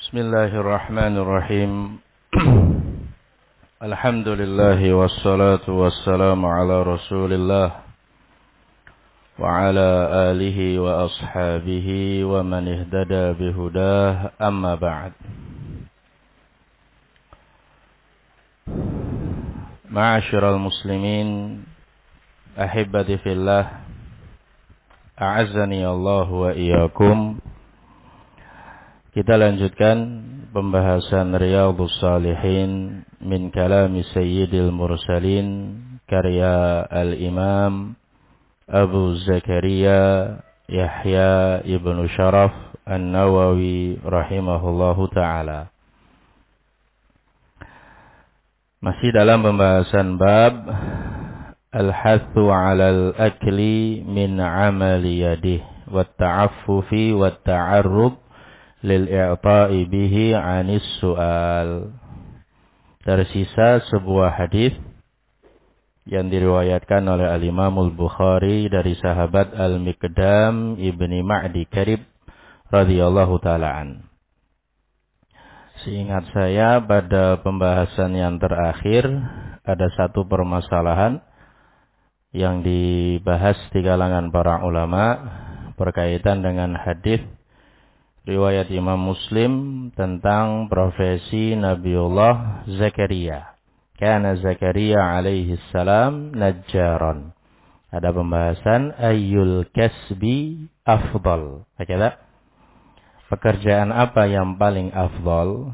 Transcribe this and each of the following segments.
Bismillahirrahmanirrahim. Alhamdulillah wassalatu wassalamu ala Rasulillah wa ala alihi wa ashabihi wa man ihtada bihudah, amma ba'd. Ma'asyiral muslimin, ahibbati fillah, a'azzani Allah wa iyyakum. Kita lanjutkan pembahasan Riyadhus Shalihin min kalami Sayyidil Mursalin, karya Al-Imam Abu Zakaria Yahya ibnu Sharaf An-Nawawi rahimahullahu ta'ala. Masih dalam pembahasan bab Al-hathu 'alal akli min 'amali yadihi wat ta'affufi wat ta'arrub lil-i'ta'i bihi 'anis su'al. Tersisa sebuah hadis yang diriwayatkan oleh Al-Imam Al-Bukhari dari sahabat Al-Miqdam ibni Ma'di Karib radhiyallahu ta'ala an. Seingat saya pada pembahasan yang terakhir ada satu permasalahan yang dibahas di kalangan para ulama berkaitan dengan hadis riwayat Imam Muslim tentang profesi Nabiullah Zakaria. Kana Zakaria alaihi salam najjaran. Ada pembahasan ayyul kasbi afdal. Baca. Pekerjaan apa yang paling afdal?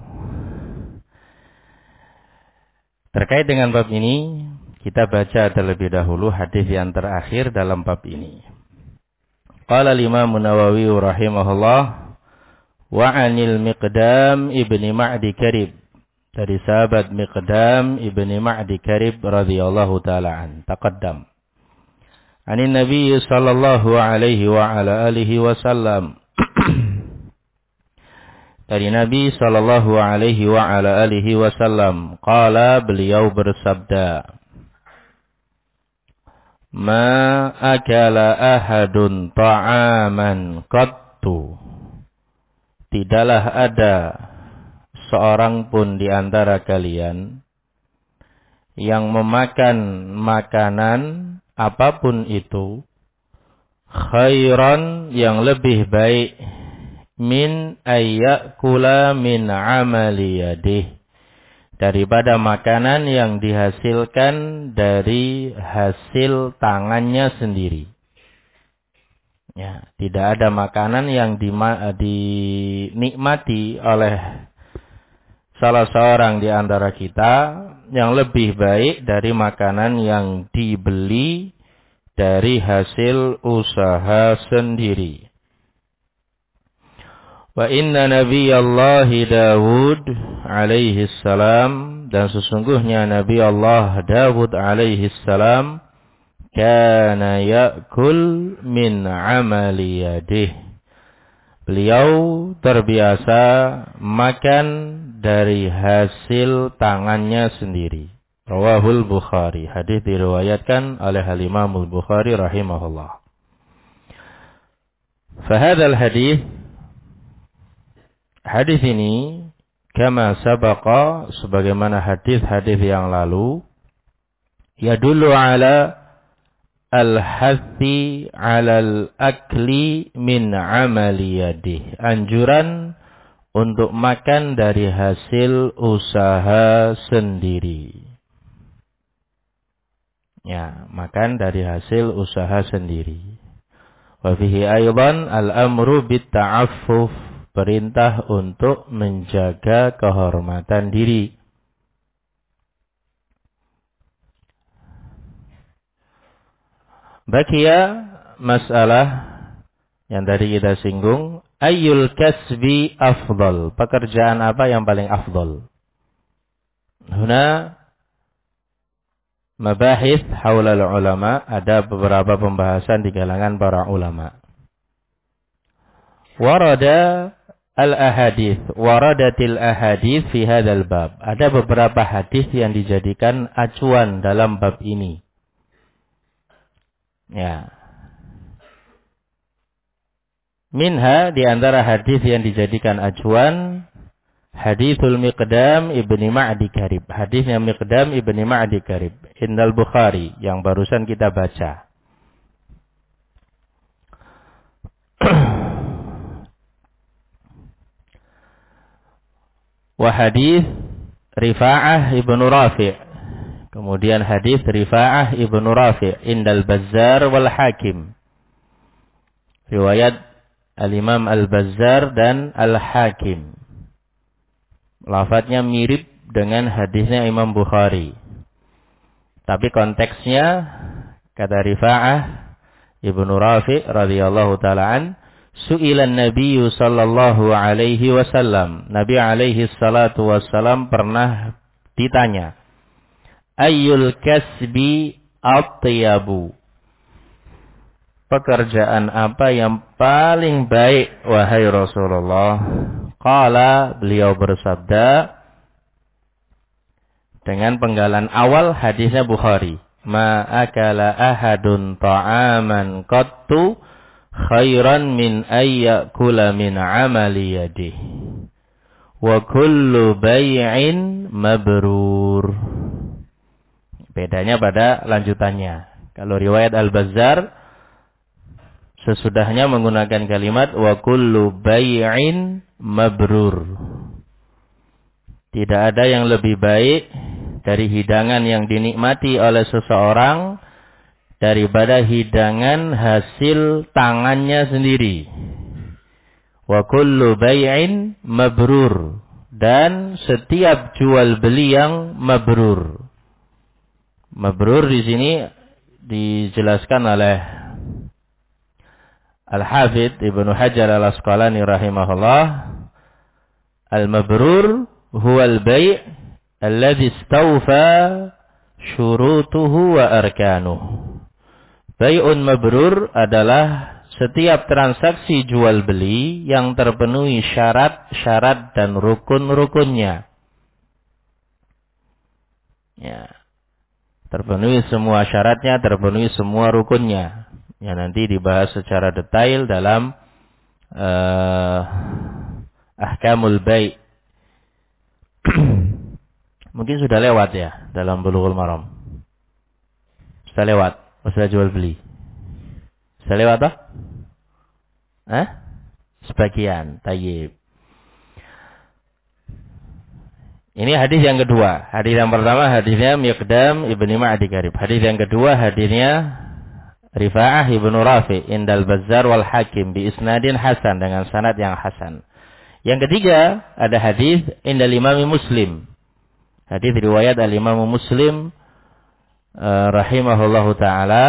Terkait dengan bab ini, kita baca terlebih dahulu hadis yang terakhir dalam bab ini. Qala al-Imam Nawawi rahimahullah wa 'anil Miqdam ibni Ma'di Karib, dari sahabat Miqdam ibni Ma'di Karib radhiyallahu ta'ala an, taqaddam. Anin Nabi sallallahu alaihi wa ala alihi wasallam, dari Nabi sallallahu alaihi wa ala alihi wasallam, qala, beliau bersabda, ma akala ahadun ta'aman qattu, tidaklah ada seorang pun di antara kalian yang memakan makanan apapun itu khairan, yang lebih baik, min ayyakula min amali yadih, daripada makanan yang dihasilkan dari hasil tangannya sendiri. Ya, tidak ada makanan yang dinikmati oleh salah seorang di antara kita yang lebih baik dari makanan yang dibeli dari hasil usaha sendiri. Wa inna nabiyallahi Dawud alaihi salam, dan sesungguhnya Nabi Allah Dawud alaihi salam, kana ya'kul min amali yadih, beliau terbiasa makan dari hasil tangannya sendiri. Rawahul Bukhari, hadis diriwayatkan oleh Al-Imam Al-Bukhari rahimahullah. Fahadal hadis ini kama sabaqa, sebagaimana hadis-hadis yang lalu, yadullu ala al-hathi 'alal akli min 'amali yadih, anjuran untuk makan dari hasil usaha sendiri. Ya, makan dari hasil usaha sendiri. Wa fihi aidan al-amru bit ta'affuf, perintah untuk menjaga kehormatan diri. Bakia masalah yang tadi kita singgung, ayyul kasbi afdal, pekerjaan apa yang paling afdal? Huna mabahith haula ulama, ada beberapa pembahasan di kalangan para ulama. Waradatil ahadith fi hadzal bab. Ada beberapa hadis yang dijadikan acuan dalam bab ini. Ya. Minha, di antara hadis yang dijadikan acuan, Hadithul Miqdam ibni Ma'di Karib. Hadisnya Miqdam ibni Ma'di Karib. Indal Bukhari. Yang barusan kita baca. Wa hadith Rifa'ah ibnu Rafi'. Kemudian hadis Rifa'ah ibnu Rafi' Indal Bazzar wal Hakim. Riwayat Al-Imam Al-Bazzar dan Al-Hakim. Lafadznya mirip dengan hadisnya Imam Bukhari. Tapi konteksnya, kata Rifa'ah ibnu Rafi' radhiyallahu ta'ala an, su'ilan Nabi sallallahu alaihi wasallam. Nabi alaihi salatu wassalam pernah ditanya, ayyul kasbi atyabu? Pekerjaan apa yang paling baik, wahai Rasulullah? Qala, beliau bersabda dengan penggalan awal hadisnya Bukhari, ma akala ahadun ta'aman qattu khairan min ayyakula min amali yadih wa kullu bay'in mabrur. Bedanya pada lanjutannya. Kalau riwayat Al-Bazzar sesudahnya menggunakan kalimat wa kullu bay'in mabrur. Tidak ada yang lebih baik dari hidangan yang dinikmati oleh seseorang daripada hidangan hasil tangannya sendiri. Wa kullu bay'in mabrur. Dan setiap jual beli yang mabrur. Mabrur di sini dijelaskan oleh Al-Hafidh Ibnu Hajar Al-Asqalani rahimahullah. Al-mabrur huwa al-bay' alladhi istawfa syurutuhu wa arkanuhu. Bai'un mabrur adalah setiap transaksi jual beli yang terpenuhi syarat-syarat dan rukun-rukunnya. Ya. Terpenuhi semua syaratnya, terpenuhi semua rukunnya. Yang nanti dibahas secara detail dalam Ahkamul Bai'. Mungkin sudah lewat ya dalam Bulughul Maram. Sudah lewat, sudah jual beli. Sudah lewat toh? Sebagian, tayyib. Ini hadis yang kedua. Hadis yang pertama hadisnya Miqdam ibni Ma'di Karib. Hadis yang kedua hadisnya Rifa'ah ibnu Rafi' Indal Bazzar wal Hakim bi isnadin hasan, dengan sanad yang hasan. Yang ketiga ada hadis Indal Imam Muslim. Hadis riwayat Al-Imam Muslim rahimahullahu taala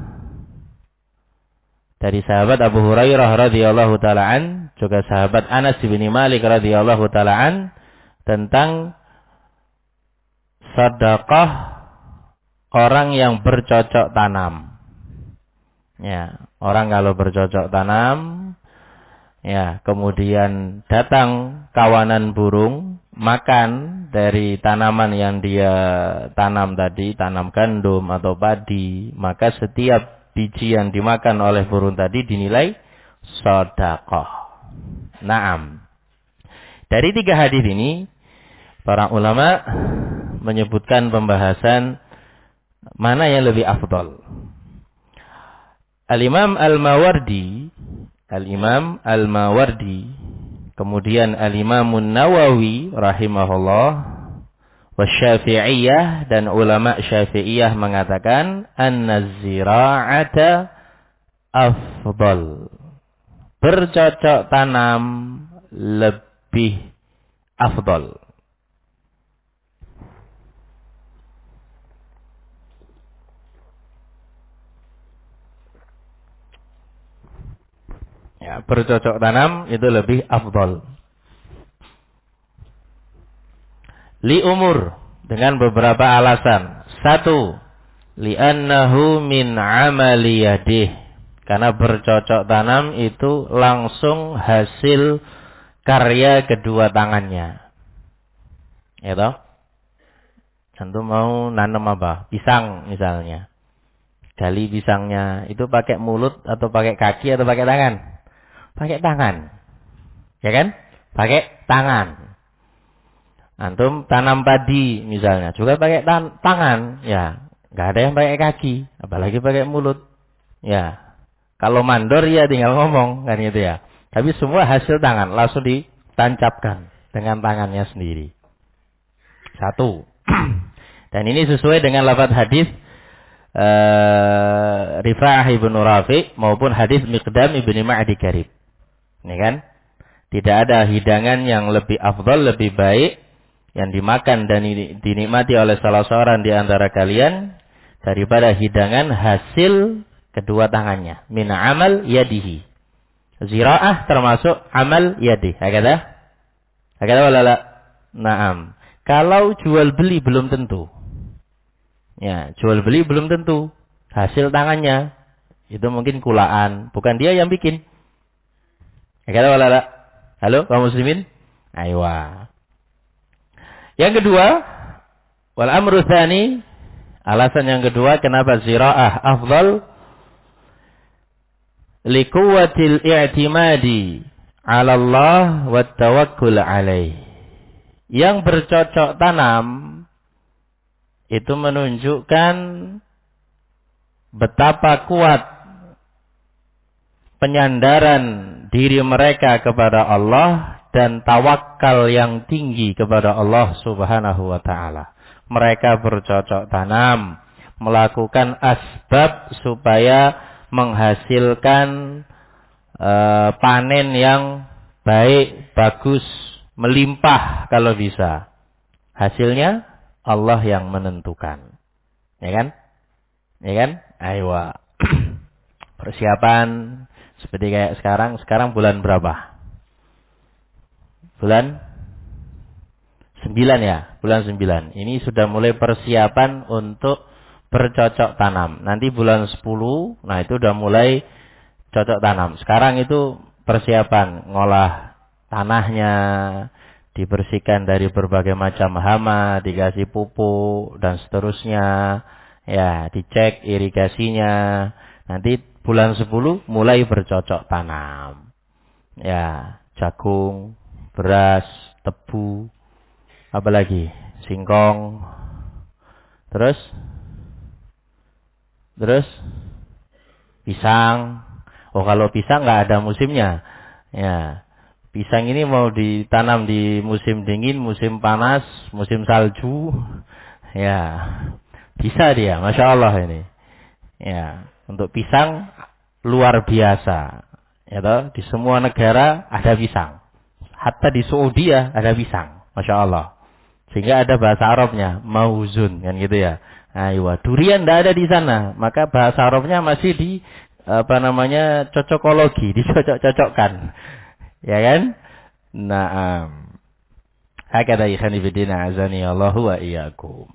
dari sahabat Abu Hurairah radhiyallahu taala an, juga sahabat Anas bin Malik radhiyallahu taala an, tentang sedekah orang yang bercocok tanam. Ya, orang kalau bercocok tanam, ya, kemudian datang kawanan burung makan dari tanaman yang dia tanam tadi, tanam gandum atau padi, maka setiap biji yang dimakan oleh burung tadi dinilai sedekah. Naam. Dari tiga hadis ini, para ulama menyebutkan pembahasan mana yang lebih afdal. Al-Imam Al-Mawardi, kemudian Al-Imam Nawawi rahimahullah, Wasyafi'iyah, dan ulama Syafi'iyah mengatakan an-zira'ata afdal. Bercocok tanam lebih afdal. Ya, bercocok tanam itu lebih afdal. Li umur, dengan beberapa alasan. Satu, li'annahu min amali yadih. Karena bercocok tanam itu langsung hasil karya kedua tangannya. Ya toh? Antum mau nanam apa? Pisang misalnya. Gali pisangnya itu pakai mulut atau pakai kaki atau pakai tangan? Pakai tangan. Ya kan? Pakai tangan. Antum tanam padi misalnya, juga pakai tangan, ya. Nggak ada yang pakai kaki, apalagi pakai mulut. Ya. Kalau mandor ya tinggal ngomong, kan gitu ya. Tapi semua hasil tangan, langsung ditancapkan dengan tangannya sendiri. Satu. Dan ini sesuai dengan lafaz hadis Rifa'ah ibn Rafi' maupun hadis Miqdam ibn Ma'di Karib. Ini kan? Tidak ada hidangan yang lebih afdal, lebih baik yang dimakan dan dinikmati oleh salah seorang di antara kalian daripada hidangan hasil kedua tangannya. Min amal yadihi. Zira'ah termasuk amal yadih. Hakada? Hakada wala la? Naam. Kalau jual beli belum tentu. Ya, jual beli belum tentu. Hasil tangannya. Itu mungkin kulaan. Bukan dia yang bikin. Hakada wala la? Halo, kaum muslimin? Aywa. Yang kedua, wal amru tsani, alasan yang kedua kenapa zira'ah afdal liquwwatil i'timadi 'ala Allah wa tawakkul 'alaih. Yang bercocok tanam itu menunjukkan betapa kuat penyandaran diri mereka kepada Allah dan tawakal yang tinggi kepada Allah Subhanahu wa taala. Mereka bercocok tanam, melakukan asbab supaya menghasilkan panen yang baik, bagus, melimpah kalau bisa. Hasilnya Allah yang menentukan. Ya kan? Ya kan? Aywa. Persiapan seperti kayak sekarang bulan berapa? Bulan 9 ya, bulan 9. Ini sudah mulai persiapan untuk bercocok tanam. Nanti bulan 10, nah itu udah mulai cocok tanam. Sekarang itu persiapan ngolah tanahnya, dibersihkan dari berbagai macam hama, dikasih pupuk dan seterusnya. Ya, dicek irigasinya. Nanti bulan 10 mulai bercocok tanam. Ya, jagung, beras, tebu, apalagi singkong, terus pisang. Oh, kalau pisang nggak ada musimnya. Ya, pisang ini mau ditanam di musim dingin, musim panas, musim salju. Ya, bisa dia, masya Allah ini. Ya, untuk pisang luar biasa. Ya toh, di semua negara ada pisang. Hatta di Saudi ada pisang, masya Allah. Sehingga ada bahasa Arabnya, mauzun, kan gitu ya. Aywa, durian tidak ada di sana, maka bahasa Arabnya masih di cocokologi, dicocok-cocokkan. Ya kan? Naam. Hakada ikhani bidina azani Allahu wa iyyakum.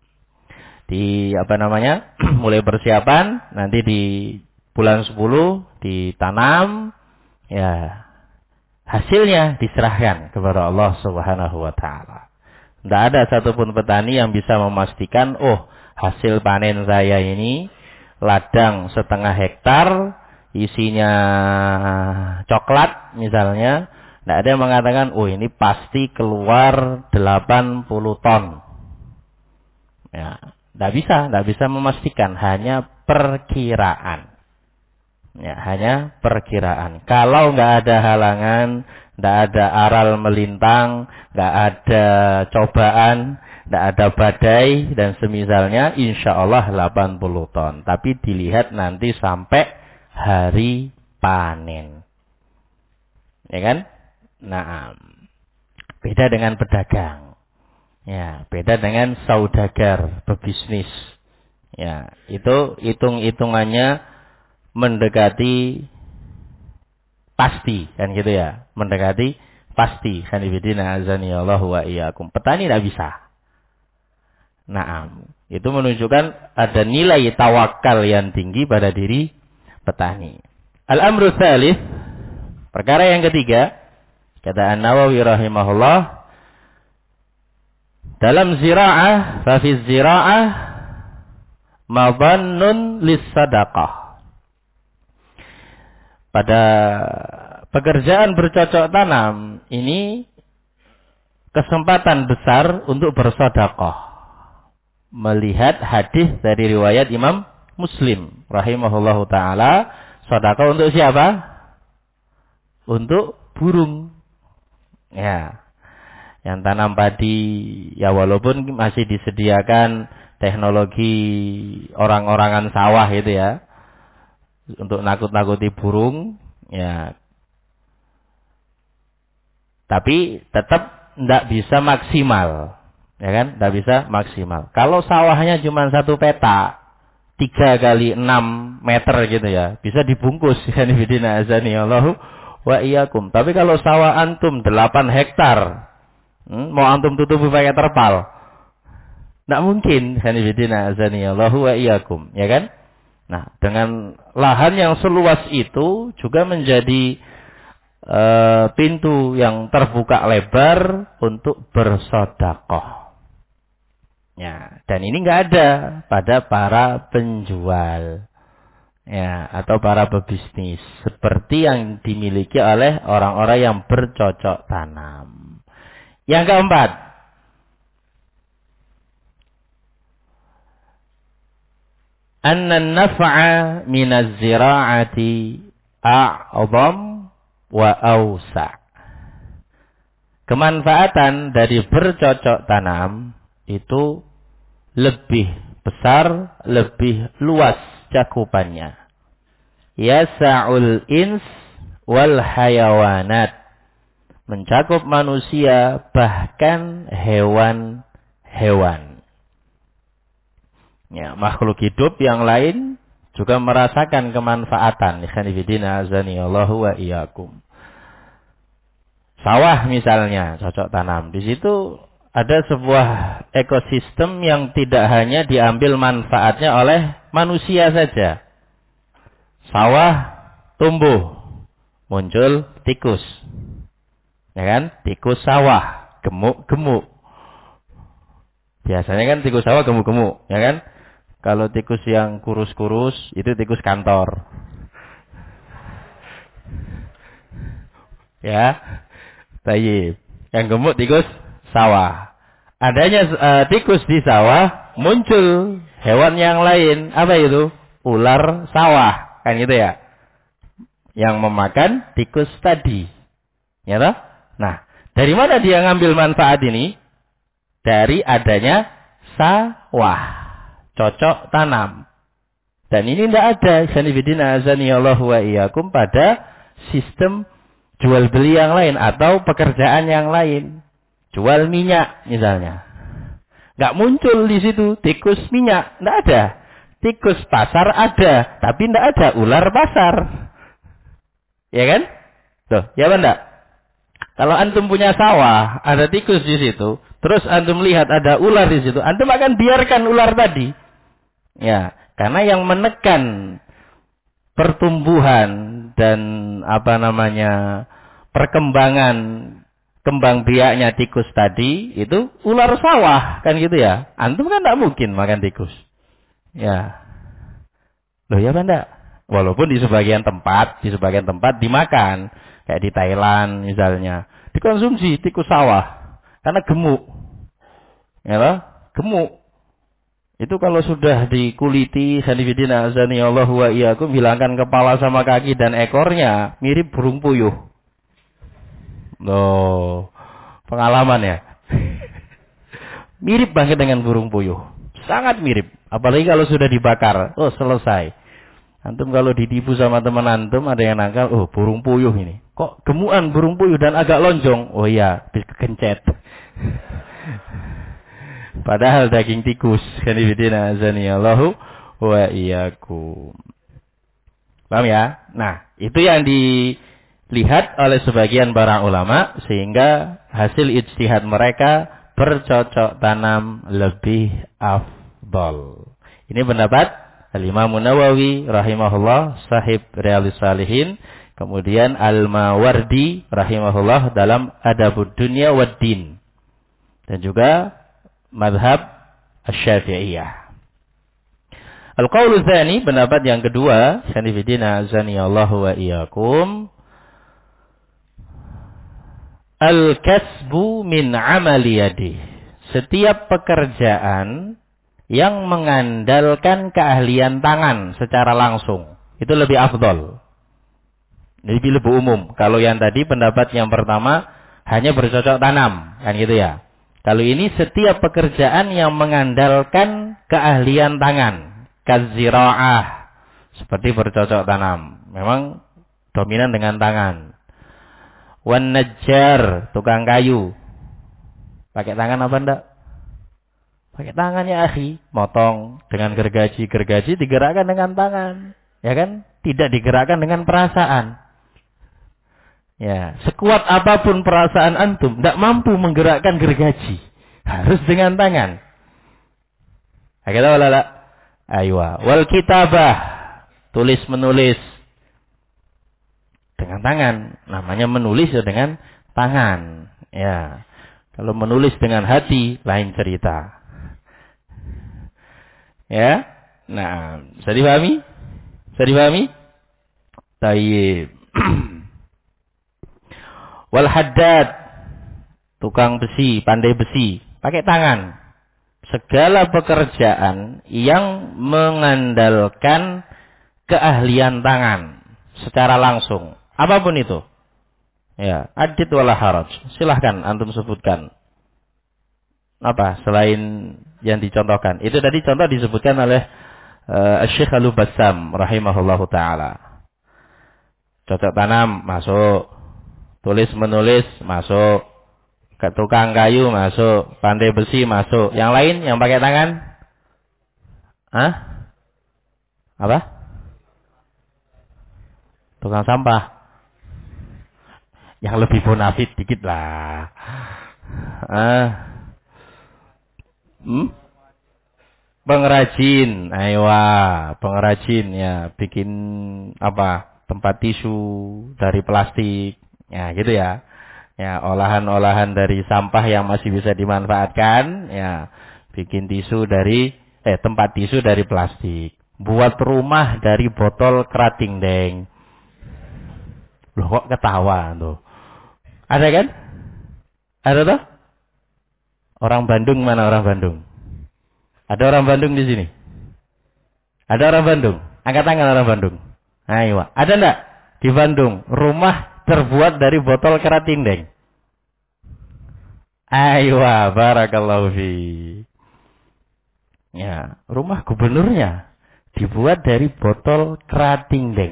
Mulai persiapan, nanti di bulan 10 ditanam, ya. Hasilnya diserahkan kepada Allah Subhanahu wa taala. Tidak ada satupun petani yang bisa memastikan, oh, hasil panen saya ini ladang 1/2 hektar, isinya coklat misalnya. Tidak ada yang mengatakan, oh ini pasti keluar 80 ton. Ya, tidak bisa memastikan, hanya perkiraan. Ya, hanya perkiraan. Kalau nggak ada halangan, nggak ada aral melintang, nggak ada cobaan, nggak ada badai dan semisalnya, insya Allah 80 ton. Tapi dilihat nanti sampai hari panen. Ya kan? Nah, beda dengan pedagang. Ya, beda dengan saudagar, pebisnis. Ya, itu hitung-hitungannya mendekati pasti, kan gitu ya. Mendekati pasti. Hanifidina azani Allah wa iyyakum. Petani tidak bisa. Naam. Itu menunjukkan ada nilai tawakal yang tinggi pada diri petani. Al-amru tsalits, perkara yang ketiga, kata An-Nawawi rahimahullah, dalam zira'ah, fa fi zira'ah madhannun lis-sadaqah. Pada pekerjaan bercocok tanam ini kesempatan besar untuk bersedekah. Melihat hadis dari riwayat Imam Muslim rahimahullahu taala, sedekah untuk siapa? Untuk burung. Ya. Yang tanam padi, ya walaupun masih disediakan teknologi orang-orangan sawah itu ya, untuk nakut-nakuti burung, ya. Tapi tetap tidak bisa maksimal. Ya kan? Tidak bisa maksimal. Kalau sawahnya cuma 1 peta, 3 kali 6 meter gitu ya, bisa dibungkus. Kanifidina azani Allahu wa iyyakum. Tapi kalau sawah antum 8 hektar, mau antum tutupi pakai terpal, tidak mungkin. Kanifidina azani Allahu wa iyyakum. Ya kan? Nah, dengan lahan yang seluas itu juga menjadi pintu yang terbuka lebar untuk bersedekah. Ya, dan ini enggak ada pada para penjual, ya, atau para pebisnis seperti yang dimiliki oleh orang-orang yang bercocok tanam. Yang keempat, anna an-naf'a minaz zira'ati a'zam wa awsa'. Kemanfaatan dari bercocok tanam itu lebih besar, lebih luas cakupannya. Yasa'ul ins wal hayawanat. Mencakup manusia bahkan hewan-hewan. Ya, makhluk hidup yang lain juga merasakan kemanfaatan. Ikhwanifidina azani Allahu wa iyyakum. Sawah misalnya, cocok tanam. Di situ ada sebuah ekosistem yang tidak hanya diambil manfaatnya oleh manusia saja. Sawah tumbuh, muncul tikus. Ya kan? Tikus sawah, gemuk-gemuk. Biasanya kan tikus sawah gemuk-gemuk, ya kan? Kalau tikus yang kurus-kurus, itu tikus kantor. Ya. Tayyib. Yang gemuk tikus sawah. Adanya tikus di sawah, muncul hewan yang lain. Apa itu? Ular sawah. Kan gitu ya? Yang memakan tikus tadi. Ya toh? Nah, dari mana dia ngambil manfaat ini? Dari adanya sawah. Cocok tanam. Dan ini tidak ada. Sanibidina azani Allahu wa iyyakum pada sistem jual beli yang lain atau pekerjaan yang lain. Jual minyak misalnya. Nggak muncul di situ tikus minyak, nggak ada. Tikus pasar ada, tapi nggak ada ular pasar. Ya kan? Tuh, ya enggak? Kalau antum punya sawah, ada tikus di situ, terus antum lihat ada ular di situ, antum akan biarkan ular tadi. Ya, karena yang menekan pertumbuhan dan perkembangan kembang biaknya tikus tadi itu ular sawah, kan gitu ya. Antum kan tidak mungkin makan tikus. Ya. Loh ya enggak? Walaupun di sebagian tempat dimakan, kayak di Thailand misalnya, dikonsumsi tikus sawah karena gemuk. Ya loh, gemuk. Itu kalau sudah dikuliti, sanifidina azani Allahu wa iyyakum, hilangkan kepala sama kaki dan ekornya, mirip burung puyuh. Loh, pengalaman ya. Mirip banget dengan burung puyuh. Sangat mirip. Apalagi kalau sudah dibakar. Oh, selesai. Antum kalau ditipu sama teman antum, ada yang nangkal, oh burung puyuh ini. Kok gemukan burung puyuh dan agak lonjong? Oh iya, habis kekencet. Padahal daging tikus. Kanifidina azani Allahu wa iyyakum. Paham ya? Nah, itu yang dilihat oleh sebagian para ulama, sehingga hasil ijtihad mereka bercocok tanam lebih afdal. Ini pendapat Al-Imam Nawawi rahimahullah, sahib Riyadhus Shalihin, kemudian Al-Mawardi rahimahullah dalam Adabud Dunya wad Din, dan juga madhab Asy-Syafi'iyah. Al-Qaulu Tsani, pendapat yang kedua, sanifidina azani Allahu wa iyyakum, Al-kasbu min amali yadih. Setiap pekerjaan yang mengandalkan keahlian tangan secara langsung. Itu lebih afdol. Lebih umum. Kalau yang tadi pendapat yang pertama hanya bercocok tanam. Kan gitu ya. Kalau ini setiap pekerjaan yang mengandalkan keahlian tangan. Kazira'ah. Seperti bercocok tanam. Memang dominan dengan tangan. Wan najjar. Tukang kayu. Pakai tangan apa enggak? Pakai tangan ya akhi. Motong dengan gergaji. Gergaji digerakkan dengan tangan. Ya kan? Tidak digerakkan dengan perasaan. Ya, sekuat apapun perasaan antum, tidak mampu menggerakkan gergaji. Harus dengan tangan. Kita wala. Aywa. Wal kitabah. Tulis menulis. Dengan tangan. Namanya menulis ya dengan tangan. Ya. Kalau menulis dengan hati, lain cerita. Ya. Nah, bisa dipahami? Bisa dipahami? Tayyib. Wal haddad, tukang besi, pandai besi, pakai tangan. Segala pekerjaan yang mengandalkan keahlian tangan secara langsung, apapun itu. Ya, adid wala haraj. Silahkan antum sebutkan. Apa selain yang dicontohkan? Itu tadi contoh disebutkan oleh Syekh Al-Bassam rahimahullahu taala. Cocok tanam masuk. Tulis menulis masuk, ke tukang kayu masuk, pandai besi masuk. Yang lain yang pakai tangan? Hah? Apa? Tukang sampah. Yang lebih bonafit dikit lah. Pengrajin, aywa, pengrajin ya, bikin apa? Tempat tisu dari plastik. Ya, gitu ya. Ya, olahan-olahan dari sampah yang masih bisa dimanfaatkan, ya. Bikin tisu dari tempat tisu dari plastik. Buat rumah dari botol kerating deng. Loh kok ketawa tuh? Ada kan? Ada tuh? Orang Bandung mana orang Bandung? Ada orang Bandung di sini? Ada orang Bandung? Angkat tangan orang Bandung. Ayo, ada enggak di Bandung rumah terbuat dari botol keratin deng? Aywa, barakallahu fi. Ya, rumah gubernurnya dibuat dari botol keratin deng.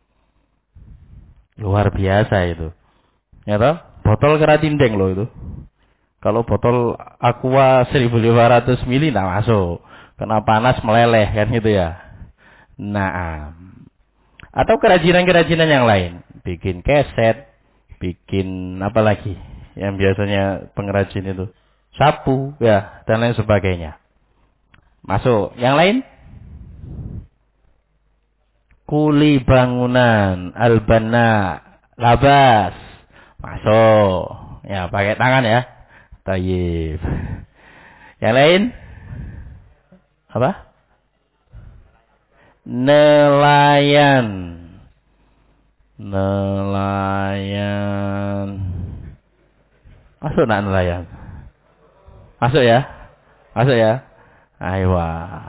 Luar biasa itu. Ya toh? Botol keratin deng loh itu. Kalau botol Aqua 1500 ml enggak masuk. Kena panas meleleh kan gitu ya. Nah, atau kerajinan-kerajinan yang lain. Bikin keset, bikin apa lagi yang biasanya pengrajin itu. Sapu, ya, dan lain sebagainya. Masuk. Yang lain? Kuli bangunan, albana, labas. Masuk. Ya, pakai tangan ya. Tayyib. Yang lain? Apa? Nelayan. Nelayan. Masuk nak nelayan? Masuk ya? Masuk ya? Aywa.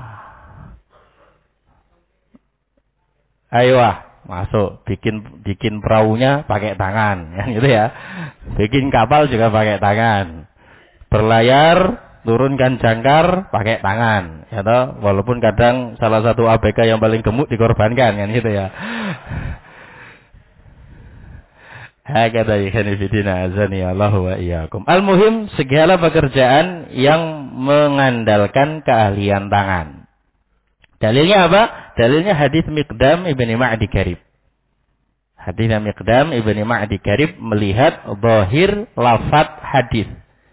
Aywa. Masuk. Bikin perahunya pakai tangan. Yang gitu ya. Bikin kapal juga pakai tangan. Berlayar, turunkan jangkar, pakai tangan. Ya toh? Walaupun kadang salah satu ABK yang paling gemuk dikorbankan. Kan gitu ya. Hakata ikhani fidina azani Allah wa iyyakum. Al-muhim segala pekerjaan yang mengandalkan keahlian tangan. Dalilnya apa? Dalilnya hadis Miqdam ibni Ma'di Karib. Hadis Miqdam ibni Ma'di Karib melihat zahir lafaz hadis.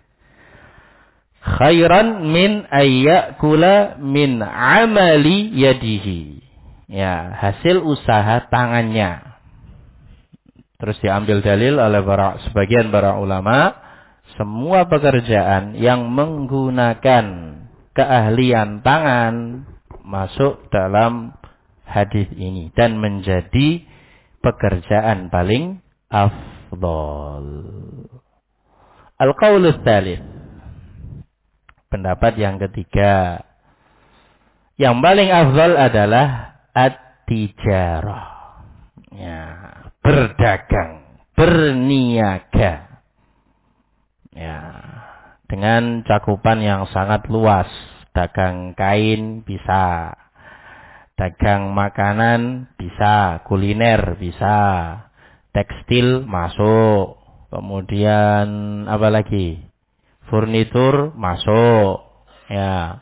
Khairan min ayyakula min amali yadihi. Ya, hasil usaha tangannya. Terus diambil dalil oleh sebagian para ulama, semua pekerjaan yang menggunakan keahlian tangan masuk dalam hadis ini dan menjadi pekerjaan paling afdol. Al-qaulus tsalits. Pendapat yang ketiga. Yang paling afdal adalah at-tijarah. Ya, berdagang, berniaga. Ya, dengan cakupan yang sangat luas. Dagang kain bisa, dagang makanan bisa, kuliner bisa, tekstil masuk, kemudian apa lagi? Furnitur masuk, ya.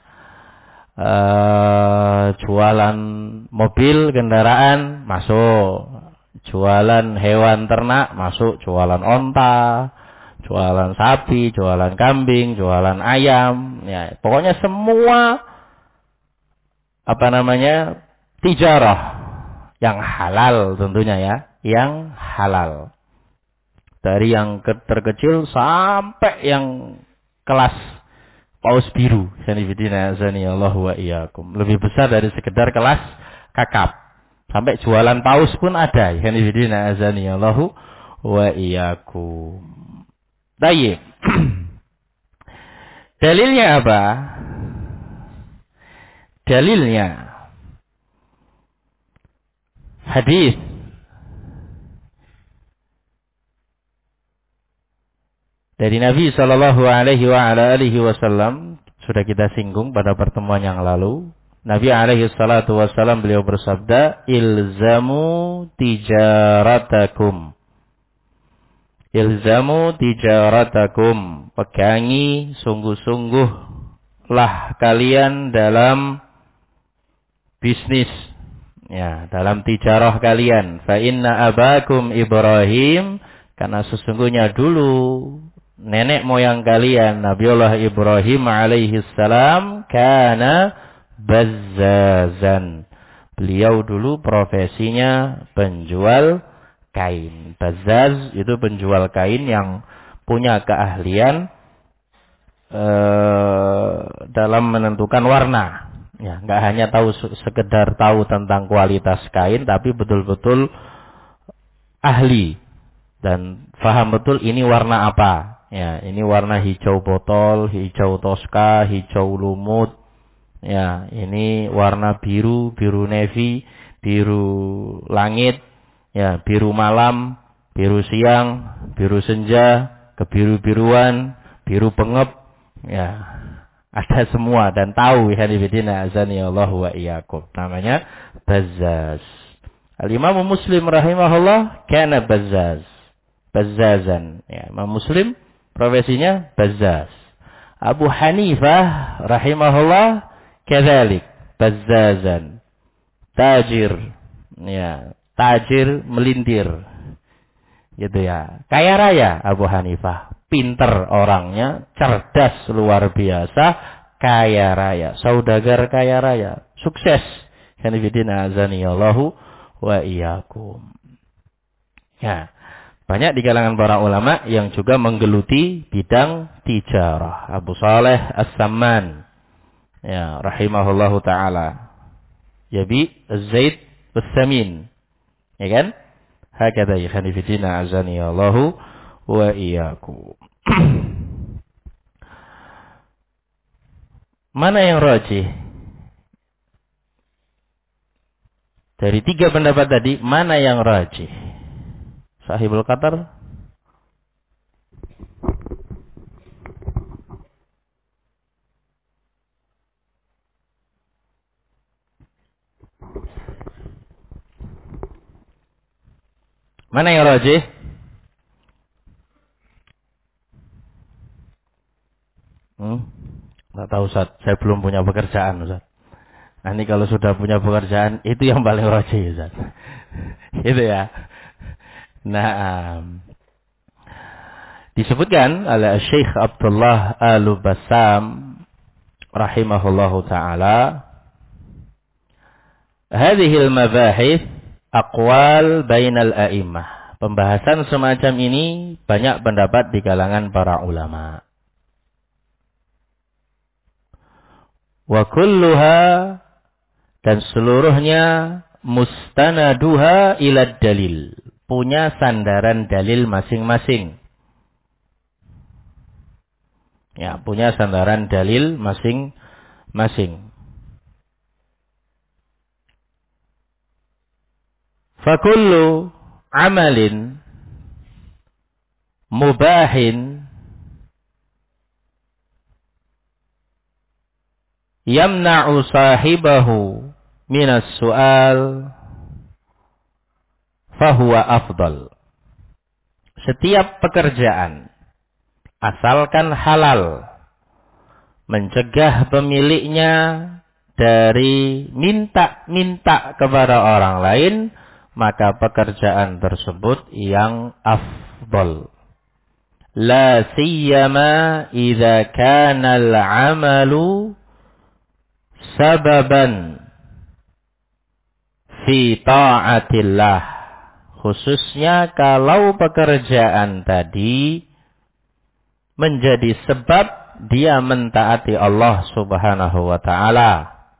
Jualan mobil, kendaraan masuk, jualan hewan ternak masuk, jualan onta, jualan sapi, jualan kambing, jualan ayam, ya pokoknya semua tijarah yang halal tentunya ya, yang halal. Dari yang terkecil sampai yang kelas paus biru. Sanibidina wa iyyakum. Lebih besar dari sekedar kelas kakap. Sampai jualan paus pun ada. Sanibidina wa iyyakum. Baik. Dalilnya apa? Dalilnya hadis dari Nabi sallallahu alaihi wasallam, sudah kita singgung pada pertemuan yang lalu. Nabi alaihi salatu wasallam beliau bersabda, "Ilzamu tijaratakum." Ilzamu tijaratakum. Pegangi sungguh-sungguhlah kalian dalam bisnis. Ya, dalam tijarah kalian. Fa inna abakum Ibrahim, karena sesungguhnya dulu nenek moyang kalian Nabiullah Ibrahim alaihi salam kana bazzazan. Beliau dulu profesinya penjual kain. Bazzaz itu penjual kain yang punya keahlian dalam menentukan warna. Ya, enggak hanya sekedar tahu tentang kualitas kain, tapi betul-betul ahli dan faham betul ini warna apa. Ya, ini warna hijau botol, hijau toska, hijau lumut. Ya, ini warna biru, biru navy, biru langit, ya, biru malam, biru siang, biru senja, kebiru-biruan, biru pengep. Ya, ada semua dan tahu hadibidina azanillahu wa iyyakum. Namanya bazzaz. Al-Imam Muslim rahimahullah kana bazzaz. Bazzazan. Ya, Imam Muslim profesinya bazzaz. Abu Hanifah rahimahullah kadzalik, bazzazan. Tajir. Ya, tajir melintir. Gitu ya. Kaya raya Abu Hanifah. Pinter orangnya, cerdas luar biasa, kaya raya, saudagar kaya raya, sukses. Hanifidina azanillahu wa iyyakum. Ya. Banyak di kalangan para ulama yang juga menggeluti bidang tijarah. Abu Saleh As-Samman, ya, rahimahullahu taala. Yabi Az-Zaid As-Samin. Ya kan? Hakadha ya khanifidina azanillahu wa iyyakum. Mana yang rajih? Dari tiga pendapat tadi, mana yang rajih? Sahibul Qatar? Mana yang rajih? Nggak tahu Ustaz, saya belum punya pekerjaan Ustaz. Nanti kalau sudah punya pekerjaan, itu yang paling rajih Ustaz. Itu ya. Nah, disebutkan oleh Syekh Abdullah Al-Bassam rahimahullahu taala, hadhil mabahith aqwal bainal a'immah. Pembahasan semacam ini banyak pendapat di kalangan para ulama. Wa kulluha, dan seluruhnya mustanaduha ila dalil, punya sandaran dalil masing-masing. Ya, punya sandaran dalil masing-masing. Fakullu amalin mubahin yamna'u sahibahu minas su'al fahuwa afdal. Setiap pekerjaan asalkan halal mencegah pemiliknya dari minta-minta kepada orang lain, maka pekerjaan tersebut yang afdal. La siyama idza kana al-'amalu sababan fi ta'atillah. Khususnya kalau pekerjaan tadi menjadi sebab dia mentaati Allah Subhanahu wa taala.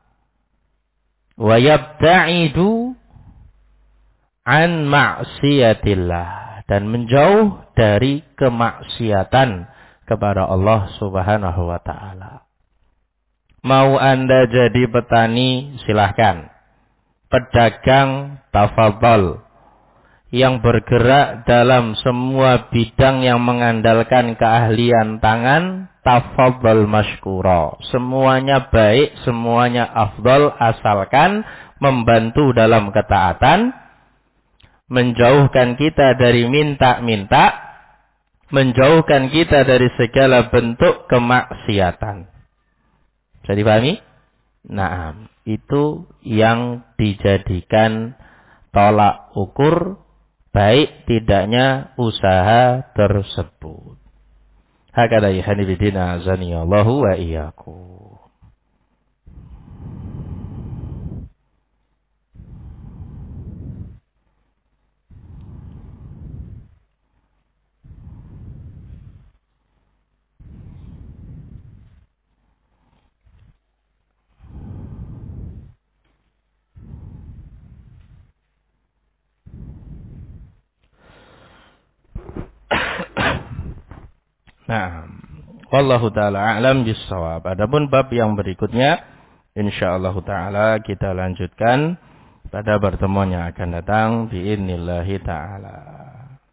Wa yabta'idu an ma'siyatillah, dan menjauh dari kemaksiatan kepada Allah Subhanahu wa taala. Mau Anda jadi petani, silahkan. Pedagang, tafadhol. Yang bergerak dalam semua bidang yang mengandalkan keahlian tangan, tafadhal mashkura. Semuanya baik, semuanya afdal, asalkan membantu dalam ketaatan, menjauhkan kita dari minta-minta, menjauhkan kita dari segala bentuk kemaksiatan. Bisa dipahami? Nah, itu yang dijadikan tolak ukur baik tidaknya usaha tersebut. Hakada ihani bidina azani Allahu wa iyyakum. Nah, wallahu taala a'lam bissawab. Adapun bab yang berikutnya insyaallah taala kita lanjutkan pada pertemuan yang akan datang biidznillah taala.